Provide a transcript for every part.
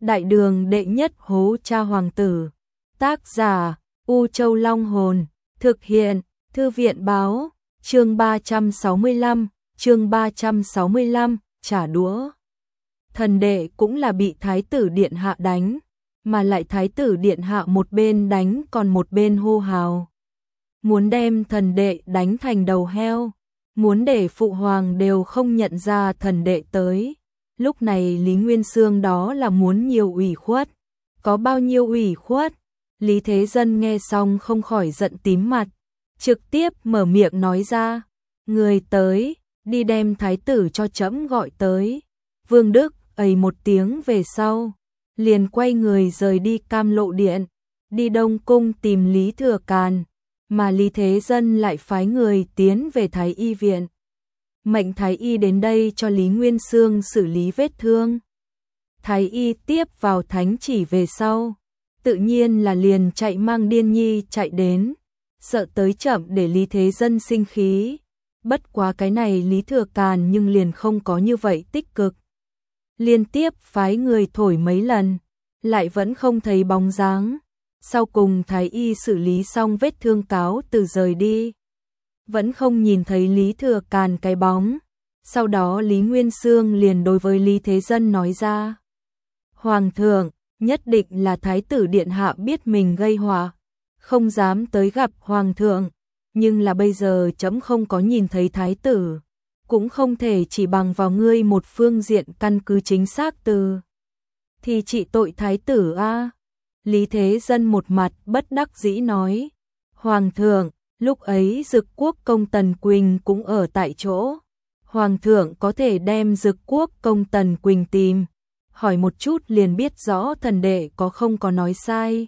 Đại đường đệ nhất hố cha hoàng tử. Tác giả U Châu Long Hồn. Thực hiện Thư viện báo. Chương 365, trả đũa. Thần đệ cũng là bị thái tử điện hạ đánh, mà lại thái tử điện hạ một bên đánh còn một bên hô hào. Muốn đem thần đệ đánh thành đầu heo, muốn để phụ hoàng đều không nhận ra thần đệ tới. Lúc này Lý Nguyên Xương đó là muốn nhiều ủy khuất. Có bao nhiêu ủy khuất? Lý Thế Dân nghe xong không khỏi giận tím mặt, trực tiếp mở miệng nói ra. Người tới, đi đem thái tử cho trẫm gọi tới. Vương Đức ầy một tiếng về sau, liền quay người rời đi Cam Lộ Điện, đi Đông Cung tìm Lý Thừa Càn, mà Lý Thế Dân lại phái người tiến về Thái Y viện. Mệnh Thái Y đến đây cho Lý Nguyên Xương xử lý vết thương. Thái Y tiếp vào thánh chỉ về sau, tự nhiên là liền chạy mang Điên Nhi chạy đến, sợ tới chậm để Lý Thế Dân sinh khí. Bất quá cái này Lý Thừa Càn nhưng liền không có như vậy tích cực. Liên tiếp phái người thổi mấy lần, lại vẫn không thấy bóng dáng. Sau cùng Thái Y xử lý xong vết thương cáo từ rời đi, vẫn không nhìn thấy Lý Thừa Càn cái bóng. Sau đó Lý Nguyên Xương liền đối với Lý Thế Dân nói ra. Hoàng thượng, nhất định là thái tử điện hạ biết mình gây họa, không dám tới gặp hoàng thượng. Nhưng là bây giờ trẫm không có nhìn thấy thái tử, cũng không thể chỉ bằng vào ngươi một phương diện căn cứ chính xác từ thì trị tội thái tử a. Lý Thế Dân một mặt bất đắc dĩ nói. Hoàng thượng, lúc ấy Dực Quốc công Tần Quỳnh cũng ở tại chỗ. Hoàng thượng có thể đem Dực Quốc công Tần Quỳnh tìm, hỏi một chút liền biết rõ thần đệ có không có nói sai.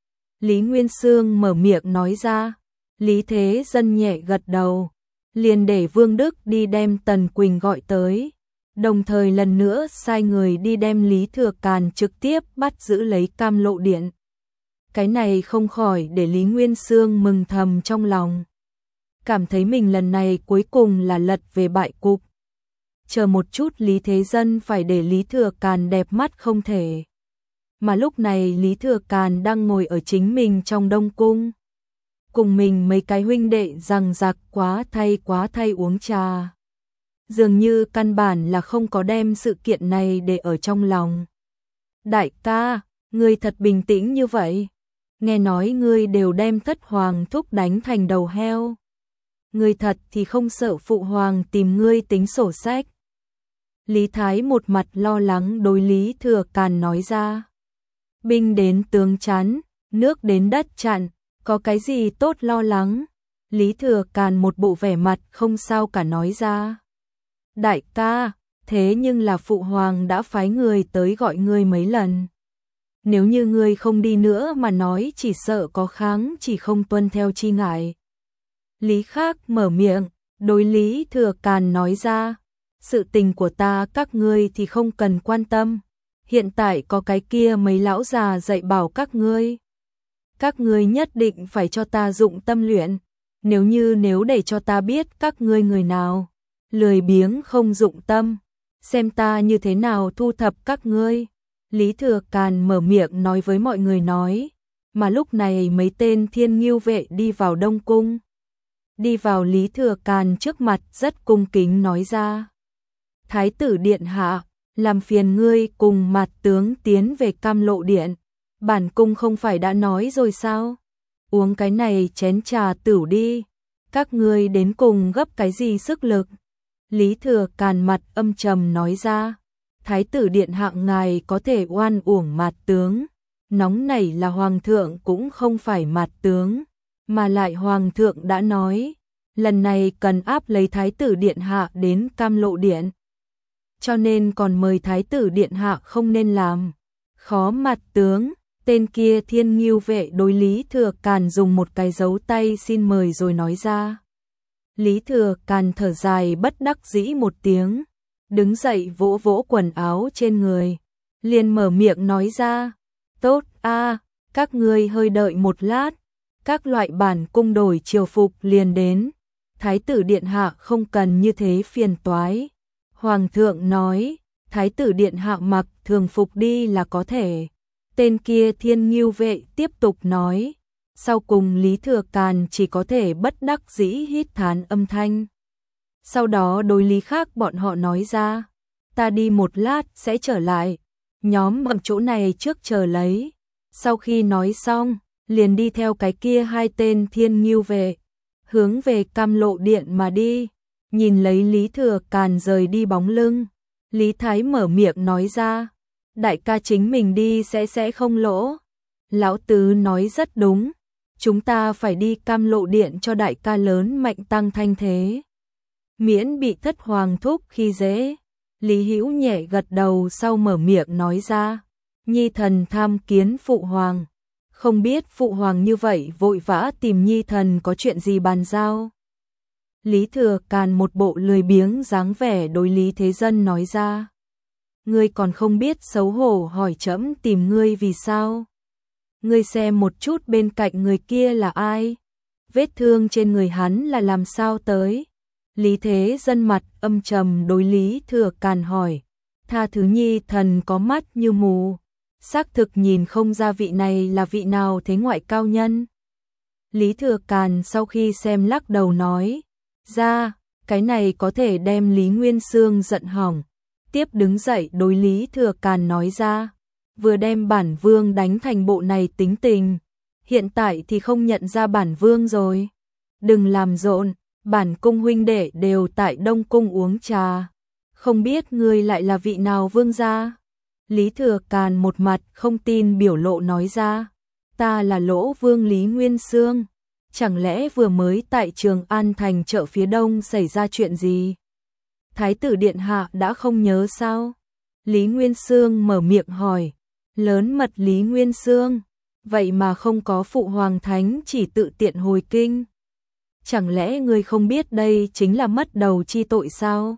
Lý Nguyên Xương mở miệng nói ra. Lý Thế Dân nhẹ gật đầu, liền để Vương Đức đi đem Tần Quỳnh gọi tới, đồng thời lần nữa sai người đi đem Lý Thừa Càn trực tiếp bắt giữ lấy Cam Lộ Điện. Cái này không khỏi để Lý Nguyên Xương mừng thầm trong lòng, cảm thấy mình lần này cuối cùng là lật về bại cục. Chờ một chút Lý Thế Dân phải để Lý Thừa Càn đẹp mắt không thể. Mà lúc này Lý Thừa Càn đang ngồi ở chính mình trong Đông Cung, cùng mình mấy cái huynh đệ rằng giặc quá thay uống trà. Dường như căn bản là không có đem sự kiện này để ở trong lòng. Đại ca, ngươi thật bình tĩnh như vậy. Nghe nói ngươi đều đem Thất Hoàng thúc đánh thành đầu heo. Ngươi thật thì không sợ phụ hoàng tìm ngươi tính sổ sách. Lý Thái một mặt lo lắng đối Lý Thừa Càn nói ra. Binh đến tướng chắn, nước đến đất chặn, có cái gì tốt lo lắng? Lý Thừa Càn một bộ vẻ mặt không sao cả nói ra. Đại ca, thế nhưng là phụ hoàng đã phái người tới gọi ngươi mấy lần. Nếu như ngươi không đi nữa mà nói chỉ sợ có kháng chỉ không tuân theo chi ngại. Lý Khác mở miệng, đối Lý Thừa Càn nói ra. Sự tình của ta các ngươi thì không cần quan tâm. Hiện tại có cái kia mấy lão già dạy bảo các ngươi. Các ngươi nhất định phải cho ta dụng tâm luyện. Nếu để cho ta biết các ngươi người nào lười biếng không dụng tâm, xem ta như thế nào thu thập các ngươi. Lý Thừa Càn mở miệng nói với mọi người nói. Mà lúc này mấy tên Thiên Ngưu vệ đi vào Đông Cung, đi vào Lý Thừa Càn trước mặt rất cung kính nói ra. Thái tử điện hạ, làm phiền ngươi cùng Mạt tướng tiến về Cam Lộ Điện. Bản cung không phải đã nói rồi sao? Uống cái này chén trà tửu đi. Các ngươi đến cùng gấp cái gì sức lực? Lý Thừa Càn mặt âm trầm nói ra. Thái tử điện hạ ngài có thể oan uổng Mạt tướng. Nóng nảy là hoàng thượng cũng không phải Mạt tướng. Mà lại hoàng thượng đã nói. Lần này cần áp lấy thái tử điện hạ đến Cam Lộ Điện. Cho nên còn mời thái tử điện hạ không nên làm khó Mạt tướng. Tên kia Thiên Ngưu vệ đối Lý Thừa Càn dùng một cái dấu tay xin mời rồi nói ra. Lý Thừa Càn thở dài bất đắc dĩ một tiếng, đứng dậy vỗ vỗ quần áo trên người, liền mở miệng nói ra. Tốt a, các ngươi hơi đợi một lát, các loại bản cung đổi triều phục liền đến. Thái tử điện hạ không cần như thế phiền toái. Hoàng thượng nói, Thái tử điện hạ mặc thường phục đi là có thể. Tên kia Thiên Ngưu vệ tiếp tục nói. Sau cùng Lý Thừa Càn chỉ có thể bất đắc dĩ hít thán âm thanh. Sau đó đối lý khác bọn họ nói ra. Ta đi một lát sẽ trở lại. Nhóm ở chỗ này trước chờ lấy. Sau khi nói xong, liền đi theo cái kia hai tên Thiên Ngưu vệ, hướng về Cam Lộ Điện mà đi. Nhìn lấy Lý Thừa Càn rời đi bóng lưng, Lý Thái mở miệng nói ra, đại ca chính mình đi sẽ không lỗ. Lão Tứ nói rất đúng, chúng ta phải đi Cam Lộ Điện cho đại ca lớn mạnh tăng thanh thế, miễn bị Thất Hoàng thúc khi dễ. Lý Hữu nhẹ gật đầu sau mở miệng nói ra, nhi thần tham kiến phụ hoàng. Không biết phụ hoàng như vậy vội vã tìm nhi thần có chuyện gì bàn giao. Lý Thừa Càn một bộ lười biếng dáng vẻ đối Lý Thế Dân nói ra. Ngươi còn không biết xấu hổ hỏi trẫm tìm ngươi vì sao. Ngươi xem một chút bên cạnh người kia là ai. Vết thương trên người hắn là làm sao tới. Lý Thế Dân mặt âm trầm đối Lý Thừa Càn hỏi. Tha thứ nhi thần có mắt như mù. Xác thực nhìn không ra vị này là vị nào thế ngoại cao nhân. Lý Thừa Càn sau khi xem lắc đầu nói. Ra, cái này có thể đem Lý Nguyên Xương giận hỏng. Tiếp đứng dậy đối Lý Thừa Càn nói ra. Vừa đem bản vương đánh thành bộ này tính tình. Hiện tại thì không nhận ra bản vương rồi. Đừng làm rộn, bản cung huynh đệ đều tại Đông Cung uống trà. Không biết ngươi lại là vị nào vương gia? Lý Thừa Càn một mặt không tin biểu lộ nói ra. Ta là Lỗ Vương Lý Nguyên Xương. Chẳng lẽ vừa mới tại Trường An thành chợ phía đông xảy ra chuyện gì? Thái tử điện hạ đã không nhớ sao? Lý Nguyên Xương mở miệng hỏi. Lớn mật Lý Nguyên Xương, vậy mà không có phụ hoàng thánh chỉ tự tiện hồi kinh. Chẳng lẽ ngươi không biết đây chính là mất đầu chi tội sao?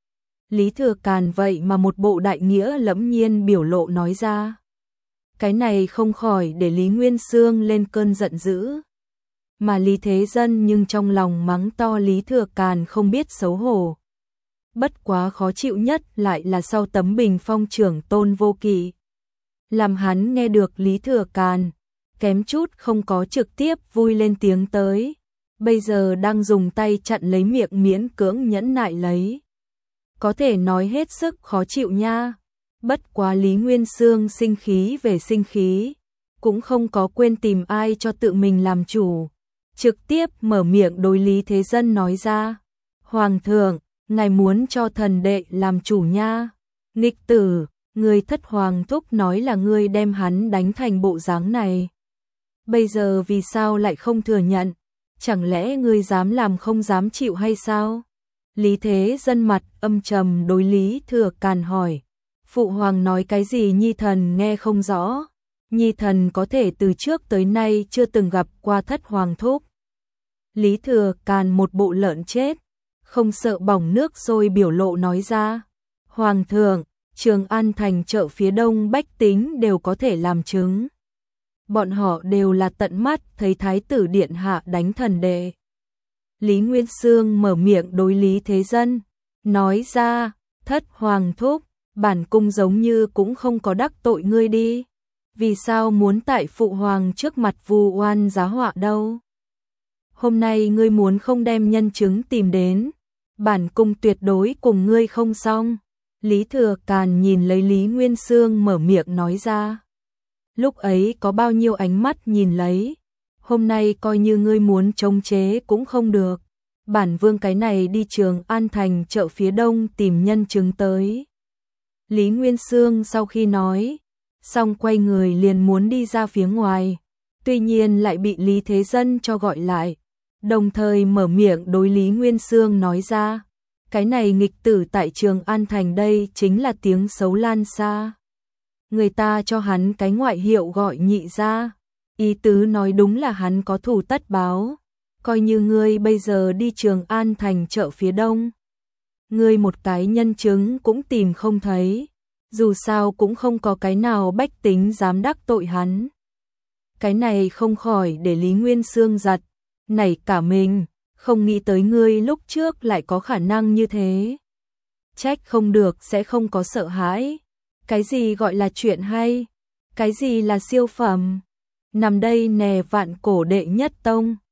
Lý Thừa Càn vậy mà một bộ đại nghĩa lẫm nhiên biểu lộ nói ra. Cái này không khỏi để Lý Nguyên Xương lên cơn giận dữ. Mà Lý Thế Dân nhưng trong lòng mắng to Lý Thừa Càn không biết xấu hổ. Bất quá khó chịu nhất lại là sau tấm bình phong trưởng Tôn Vô Kỵ. Làm hắn nghe được Lý Thừa Càn, kém chút không có trực tiếp vui lên tiếng tới. Bây giờ đang dùng tay chặn lấy miệng miễn cưỡng nhẫn nại lấy. Có thể nói hết sức khó chịu nha. Bất quá Lý Nguyên Xương sinh khí về sinh khí, cũng không có quên tìm ai cho tự mình làm chủ. Trực tiếp mở miệng đối Lý Thế Dân nói ra. Hoàng thượng, ngài muốn cho thần đệ làm chủ nha. Nghịch tử, người Thất Hoàng thúc nói là ngươi đem hắn đánh thành bộ dáng này. Bây giờ vì sao lại không thừa nhận? Chẳng lẽ ngươi dám làm không dám chịu hay sao? Lý Thế Dân mặt âm trầm đối Lý Thừa Càn hỏi. Phụ hoàng nói cái gì nhi thần nghe không rõ. Nhi thần có thể từ trước tới nay chưa từng gặp qua Thất Hoàng thúc. Lý Thừa Càn một bộ lợn chết, không sợ bỏng nước sôi biểu lộ nói ra. Hoàng thượng, Trường An thành chợ phía đông bách tính đều có thể làm chứng. Bọn họ đều là tận mắt thấy Thái tử điện hạ đánh thần đệ. Lý Nguyên Xương mở miệng đối Lý Thế Dân, nói ra, Thất Hoàng thúc, bản cung giống như cũng không có đắc tội ngươi đi. Vì sao muốn tại phụ hoàng trước mặt vu oan giá họa đâu? Hôm nay ngươi muốn không đem nhân chứng tìm đến, bản cung tuyệt đối cùng ngươi không xong. Lý Thừa Càn nhìn lấy Lý Nguyên Xương mở miệng nói ra. Lúc ấy có bao nhiêu ánh mắt nhìn lấy, hôm nay coi như ngươi muốn chống chế cũng không được. Bản vương cái này đi Trường An thành chợ phía đông tìm nhân chứng tới. Lý Nguyên Xương sau khi nói, xong quay người liền muốn đi ra phía ngoài, tuy nhiên lại bị Lý Thế Dân cho gọi lại, đồng thời mở miệng đối Lý Nguyên Xương nói ra. Cái này nghịch tử tại Trường An thành đây chính là tiếng xấu lan xa. Người ta cho hắn cái ngoại hiệu gọi nhị gia, ý tứ nói đúng là hắn có thù tất báo. Coi như ngươi bây giờ đi Trường An thành chợ phía đông, ngươi một cái nhân chứng cũng tìm không thấy, dù sao cũng không có cái nào bách tính dám đắc tội hắn. Cái này không khỏi để Lý Nguyên Xương giật nảy cả mình, không nghĩ tới ngươi lúc trước lại có khả năng như thế. trách không được sẽ không có sợ hãi. Cái gì gọi là chuyện hay? Cái gì là siêu phẩm? Nằm đây nè vạn cổ đệ nhất tông.